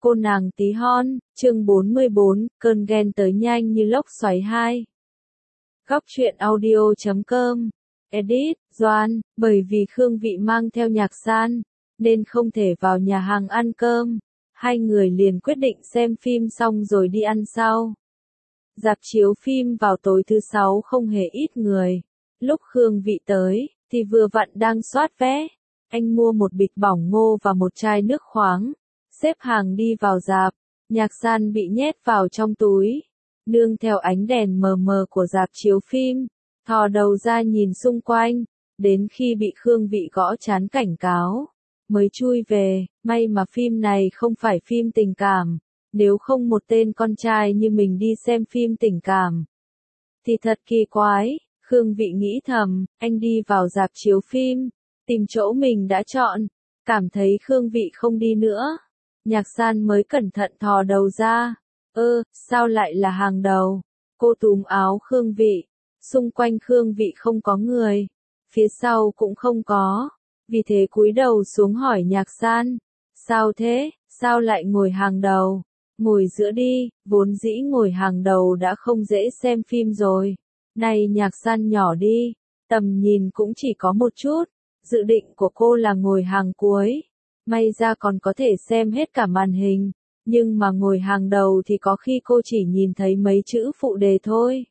Cô nàng tí hon, chương 44, cơn ghen tới nhanh như lốc xoáy 2. Góc truyện audio.com. Edit, Doan, bởi vì Khương Vị mang theo Nhạc San, nên không thể vào nhà hàng ăn cơm. Hai người liền quyết định xem phim xong rồi đi ăn sau. Rạp chiếu phim vào tối thứ Sáu không hề ít người. Lúc Khương Vị tới, thì vừa vặn đang soát vé. Anh mua một bịch bỏng ngô và một chai nước khoáng. Xếp hàng đi vào rạp, Nhạc San bị nhét vào trong túi. Nương theo ánh đèn mờ mờ của rạp chiếu phim, thò đầu ra nhìn xung quanh, đến khi bị Khương Vị gõ trán cảnh cáo, mới chui về. May mà phim này không phải phim tình cảm, nếu không một tên con trai như mình đi xem phim tình cảm thì thật kỳ quái. Khương Vị nghĩ thầm, anh đi vào rạp chiếu phim, tìm chỗ mình đã chọn, cảm thấy Khương Vị không đi nữa. Nhạc San mới cẩn thận thò đầu ra. Sao lại là hàng đầu? Cô túm áo Khương Vị. Xung quanh Khương Vị không có người. Phía sau cũng không có. Vì thế cúi đầu xuống hỏi Nhạc San. Sao thế? Sao lại ngồi hàng đầu? Ngồi giữa đi, vốn dĩ ngồi hàng đầu đã không dễ xem phim rồi. Này Nhạc San nhỏ đi, tầm nhìn cũng chỉ có một chút. Dự định của cô là ngồi hàng cuối. May ra còn có thể xem hết cả màn hình, nhưng mà ngồi hàng đầu thì có khi cô chỉ nhìn thấy mấy chữ phụ đề thôi.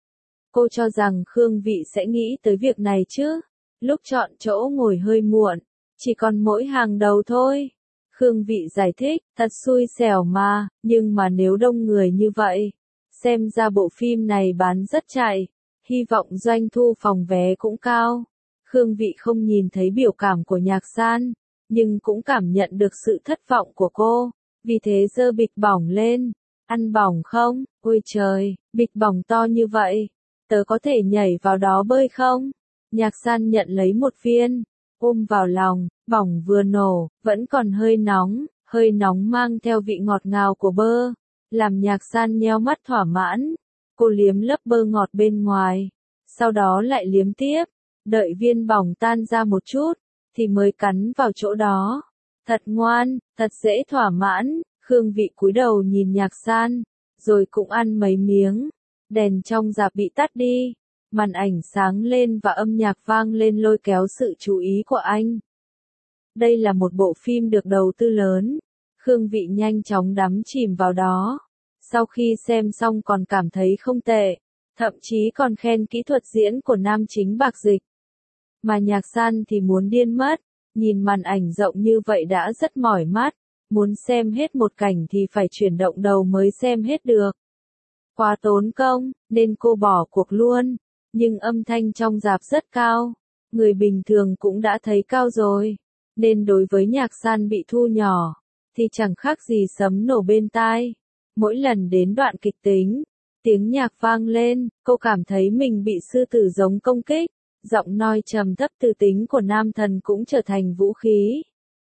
Cô cho rằng Khương Vị sẽ nghĩ tới việc này chứ. Lúc chọn chỗ ngồi hơi muộn, chỉ còn mỗi hàng đầu thôi. Khương Vị giải thích, thật xui xẻo mà, nhưng mà nếu đông người như vậy, xem ra bộ phim này bán rất chạy, hy vọng doanh thu phòng vé cũng cao. Khương Vị không nhìn thấy biểu cảm của Nhạc San, nhưng cũng cảm nhận được sự thất vọng của cô, vì thế giơ bịch bỏng lên. Ăn bỏng không? Ôi trời, bịch bỏng to như vậy, tớ có thể nhảy vào đó bơi không? Nhạc San nhận lấy một viên, ôm vào lòng. Bỏng vừa nổ, vẫn còn hơi nóng mang theo vị ngọt ngào của bơ, làm Nhạc San nheo mắt thỏa mãn. Cô liếm lớp bơ ngọt bên ngoài, sau đó lại liếm tiếp, đợi viên bỏng tan ra một chút thì mới cắn vào chỗ đó. Thật ngoan, thật dễ thỏa mãn. Khương Vị cúi đầu nhìn Nhạc San, rồi cũng ăn mấy miếng. Đèn trong rạp bị tắt đi, màn ảnh sáng lên và âm nhạc vang lên lôi kéo sự chú ý của anh. Đây là một bộ phim được đầu tư lớn. Khương Vị nhanh chóng đắm chìm vào đó. Sau khi xem xong còn cảm thấy không tệ, thậm chí còn khen kỹ thuật diễn của nam chính Bạc Dịch. Mà Nhạc San thì muốn điên mất, nhìn màn ảnh rộng như vậy đã rất mỏi mắt, muốn xem hết một cảnh thì phải chuyển động đầu mới xem hết được. Quá tốn công, nên cô bỏ cuộc luôn, nhưng âm thanh trong rạp rất cao, người bình thường cũng đã thấy cao rồi, nên đối với Nhạc San bị thu nhỏ, thì chẳng khác gì sấm nổ bên tai. Mỗi lần đến đoạn kịch tính, tiếng nhạc vang lên, cô cảm thấy mình bị sư tử giống công kích. Giọng nói trầm thấp tư tính của nam thần cũng trở thành vũ khí.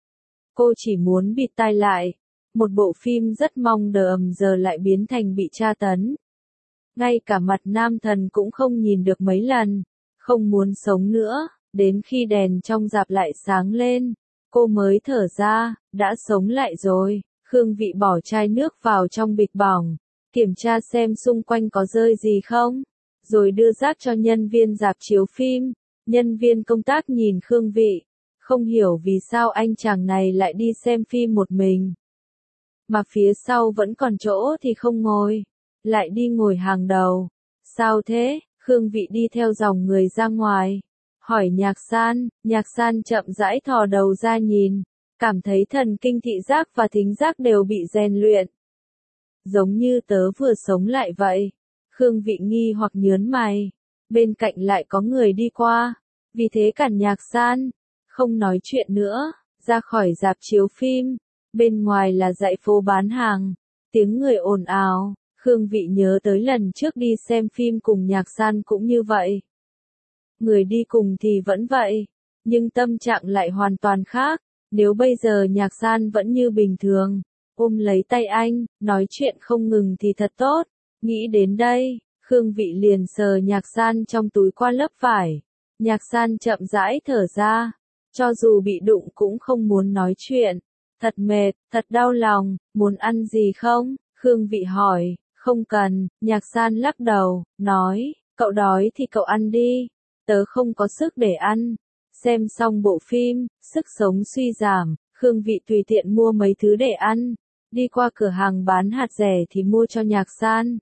Cô chỉ muốn bịt tai lại. Một bộ phim rất mong đợi giờ lại biến thành bị tra tấn. Ngay cả mặt nam thần cũng không nhìn được mấy lần. Không muốn sống nữa. Đến khi đèn trong rạp lại sáng lên, cô mới thở ra, đã sống lại rồi. Khương Vị bỏ chai nước vào trong bịch bỏng, kiểm tra xem xung quanh có rơi gì không, rồi đưa rác cho nhân viên rạp chiếu phim. Nhân viên công tác nhìn Khương Vị, không hiểu vì sao anh chàng này lại đi xem phim một mình. Mà phía sau vẫn còn chỗ thì không ngồi, lại đi ngồi hàng đầu. Sao thế? Khương Vị đi theo dòng người ra ngoài, hỏi Nhạc San. Nhạc San chậm rãi thò đầu ra nhìn, cảm thấy thần kinh thị giác và thính giác đều bị rèn luyện. Giống như tớ vừa sống lại vậy. Khương Vị nghi hoặc nhớn mày, bên cạnh lại có người đi qua, vì thế cản Nhạc San, không nói chuyện nữa, ra khỏi rạp chiếu phim. Bên ngoài là dãy phố bán hàng, tiếng người ồn ào. Khương Vị nhớ tới lần trước đi xem phim cùng Nhạc San cũng như vậy. Người đi cùng thì vẫn vậy, nhưng tâm trạng lại hoàn toàn khác. Nếu bây giờ Nhạc San vẫn như bình thường, ôm lấy tay anh, nói chuyện không ngừng thì thật tốt. Nghĩ đến đây, Khương Vị liền sờ Nhạc San trong túi qua lớp vải. Nhạc San chậm rãi thở ra, cho dù bị đụng cũng không muốn nói chuyện. Thật mệt, thật đau lòng, muốn ăn gì không? Khương Vị hỏi, không cần, Nhạc San lắc đầu, nói, cậu đói thì cậu ăn đi, tớ không có sức để ăn. Xem xong bộ phim, sức sống suy giảm, Khương Vị tùy tiện mua mấy thứ để ăn, đi qua cửa hàng bán hạt rẻ thì mua cho Nhạc San.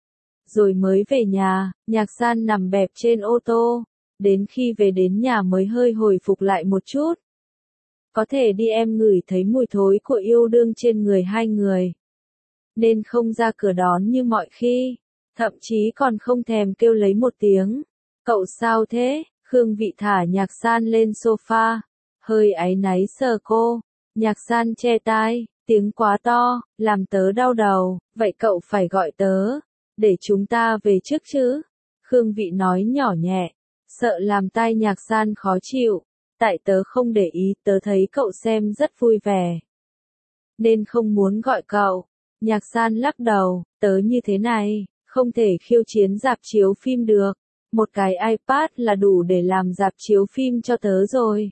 Rồi mới về nhà, Nhạc San nằm bẹp trên ô tô, đến khi về đến nhà mới hơi hồi phục lại một chút. Có thể đi em ngửi thấy mùi thối của yêu đương trên người hai người, nên không ra cửa đón như mọi khi, thậm chí còn không thèm kêu lấy một tiếng. Cậu sao thế? Khương Vị thả Nhạc San lên sofa, hơi áy náy sờ cô. Nhạc San che tai, tiếng quá to, làm tớ đau đầu, vậy cậu phải gọi tớ, để chúng ta về trước chứ. Khương Vị nói nhỏ nhẹ, sợ làm tai Nhạc San khó chịu, tại tớ không để ý, tớ thấy cậu xem rất vui vẻ, nên không muốn gọi cậu. Nhạc San lắc đầu, tớ như thế này, không thể khiêu chiến rạp chiếu phim được. Một cái iPad là đủ để làm rạp chiếu phim cho tớ rồi.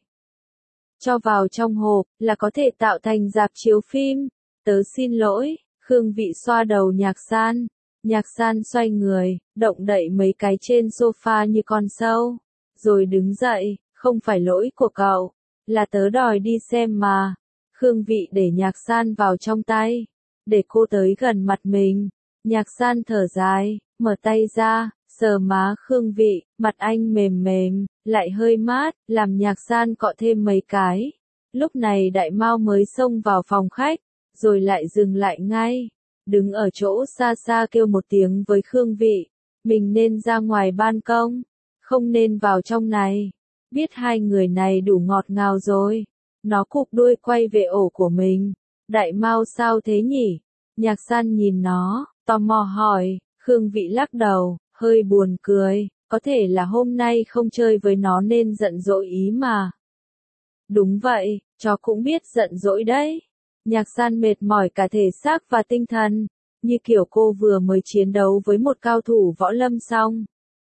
Cho vào trong hộp, là có thể tạo thành rạp chiếu phim. Tớ xin lỗi, Khương Vị xoa đầu Nhạc San. Nhạc San xoay người, động đậy mấy cái trên sofa như con sâu. Rồi đứng dậy, không phải lỗi của cậu, là tớ đòi đi xem mà. Khương Vị để Nhạc San vào trong tay, để cô tới gần mặt mình. Nhạc San thở dài, mở tay ra, sờ má Khương Vị, mặt anh mềm mềm, lại hơi mát, làm Nhạc San cọ thêm mấy cái. Lúc này Đại Mao mới xông vào phòng khách, rồi lại dừng lại ngay, đứng ở chỗ xa xa kêu một tiếng với Khương Vị, mình nên ra ngoài ban công, không nên vào trong này. Biết hai người này đủ ngọt ngào rồi, nó cụp đuôi quay về ổ của mình. Đại Mao sao thế nhỉ? Nhạc San nhìn nó, tò mò hỏi. Khương Vị lắc đầu, hơi buồn cười, có thể là hôm nay không chơi với nó nên giận dỗi ý mà. Đúng vậy, chó cũng biết giận dỗi đấy. Nhạc San mệt mỏi cả thể xác và tinh thần, như kiểu cô vừa mới chiến đấu với một cao thủ võ lâm xong.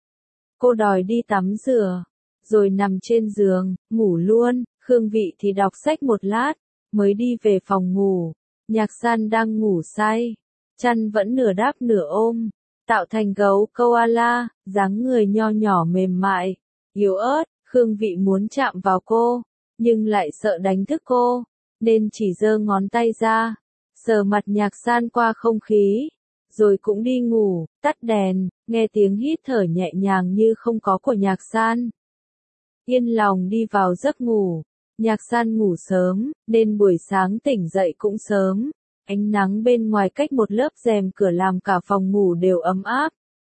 Cô đòi đi tắm rửa, rồi nằm trên giường, ngủ luôn. Khương Vị thì đọc sách một lát, mới đi về phòng ngủ. Nhạc San đang ngủ say, chăn vẫn nửa đáp nửa ôm, tạo thành gấu koala, dáng người nho nhỏ mềm mại, yếu ớt. Khương Vị muốn chạm vào cô, nhưng lại sợ đánh thức cô, nên chỉ giơ ngón tay ra, sờ mặt Nhạc San qua không khí, rồi cũng đi ngủ. Tắt đèn, nghe tiếng hít thở nhẹ nhàng như không có của Nhạc San, yên lòng đi vào giấc ngủ. Nhạc San ngủ sớm, nên buổi sáng tỉnh dậy cũng sớm. Ánh nắng bên ngoài cách một lớp rèm cửa làm cả phòng ngủ đều ấm áp.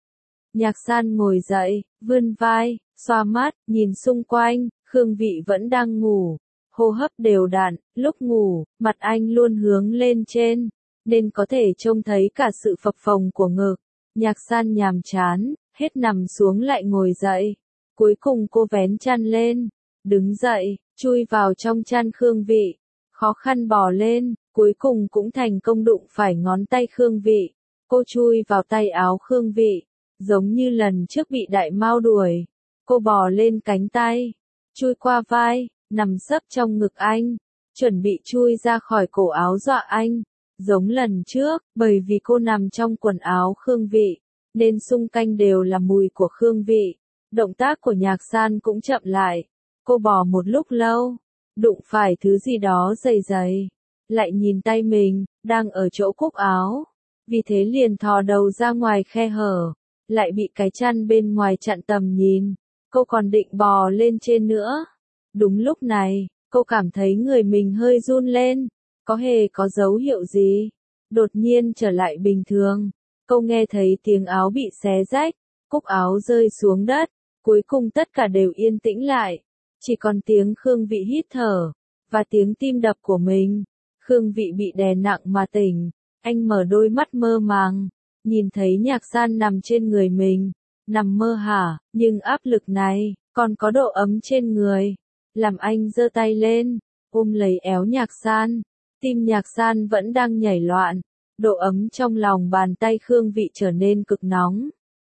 Nhạc San ngồi dậy, vươn vai, xoa mắt, nhìn xung quanh. Khương Vị vẫn đang ngủ, hô hấp đều đặn. Lúc ngủ, mặt anh luôn hướng lên trên, nên có thể trông thấy cả sự phập phồng của ngực. Nhạc San nhàm chán, hết nằm xuống lại ngồi dậy. Cuối cùng cô vén chăn lên, đứng dậy, chui vào trong chăn Khương Vị, khó khăn bò lên, cuối cùng cũng thành công đụng phải ngón tay Khương Vị. Cô chui vào tay áo Khương Vị, giống như lần trước bị Đại Mao đuổi. Cô bò lên cánh tay, chui qua vai, nằm sấp trong ngực anh, chuẩn bị chui ra khỏi cổ áo dọa anh. Giống lần trước, bởi vì cô nằm trong quần áo Khương Vị, nên xung quanh đều là mùi của Khương Vị. Động tác của Nhạc San cũng chậm lại. Cô bò một lúc lâu, đụng phải thứ gì đó dày dày, lại nhìn tay mình, đang ở chỗ cúc áo. Vì thế liền thò đầu ra ngoài khe hở, lại bị cái chăn bên ngoài chặn tầm nhìn. Cô còn định bò lên trên nữa. Đúng lúc này, cô cảm thấy người mình hơi run lên, có hề có dấu hiệu gì. Đột nhiên trở lại bình thường, cô nghe thấy tiếng áo bị xé rách, cúc áo rơi xuống đất, cuối cùng tất cả đều yên tĩnh lại. Chỉ còn tiếng Khương Vị hít thở, và tiếng tim đập của mình. Khương Vị bị đè nặng mà tỉnh, anh mở đôi mắt mơ màng, nhìn thấy Nhạc San nằm trên người mình, nằm mơ hả, nhưng áp lực này, còn có độ ấm trên người, làm anh giơ tay lên, ôm lấy éo Nhạc San. Tim Nhạc San vẫn đang nhảy loạn, độ ấm trong lòng bàn tay Khương Vị trở nên cực nóng.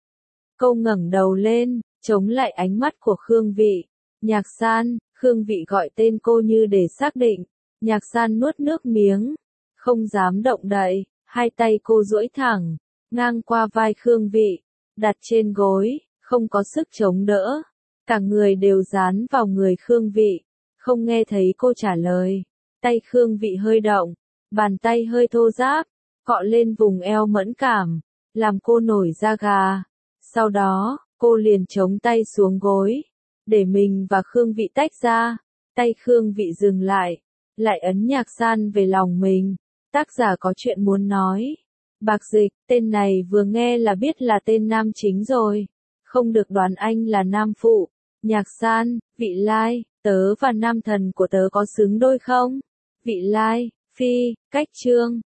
Cô ngẩng đầu lên, chống lại ánh mắt của Khương Vị. Nhạc San, Khương Vị gọi tên cô như để xác định, Nhạc San nuốt nước miếng, không dám động đậy, hai tay cô duỗi thẳng, ngang qua vai Khương Vị, đặt trên gối, không có sức chống đỡ. Cả người đều dán vào người Khương Vị, không nghe thấy cô trả lời. Tay Khương Vị hơi động, bàn tay hơi thô ráp, cọ lên vùng eo mẫn cảm, làm cô nổi da gà. Sau đó, cô liền chống tay xuống gối, để mình và Khương Vị tách ra. Tay Khương Vị dừng lại ấn Nhạc San về lòng mình. Tác giả có chuyện muốn nói. Bạc Dịch, tên này vừa nghe là biết là tên nam chính rồi. Không được đoán anh là nam phụ. Nhạc San, Vị Lai, tớ và nam thần của tớ có xứng đôi không? Vị Lai, phi, cách chương.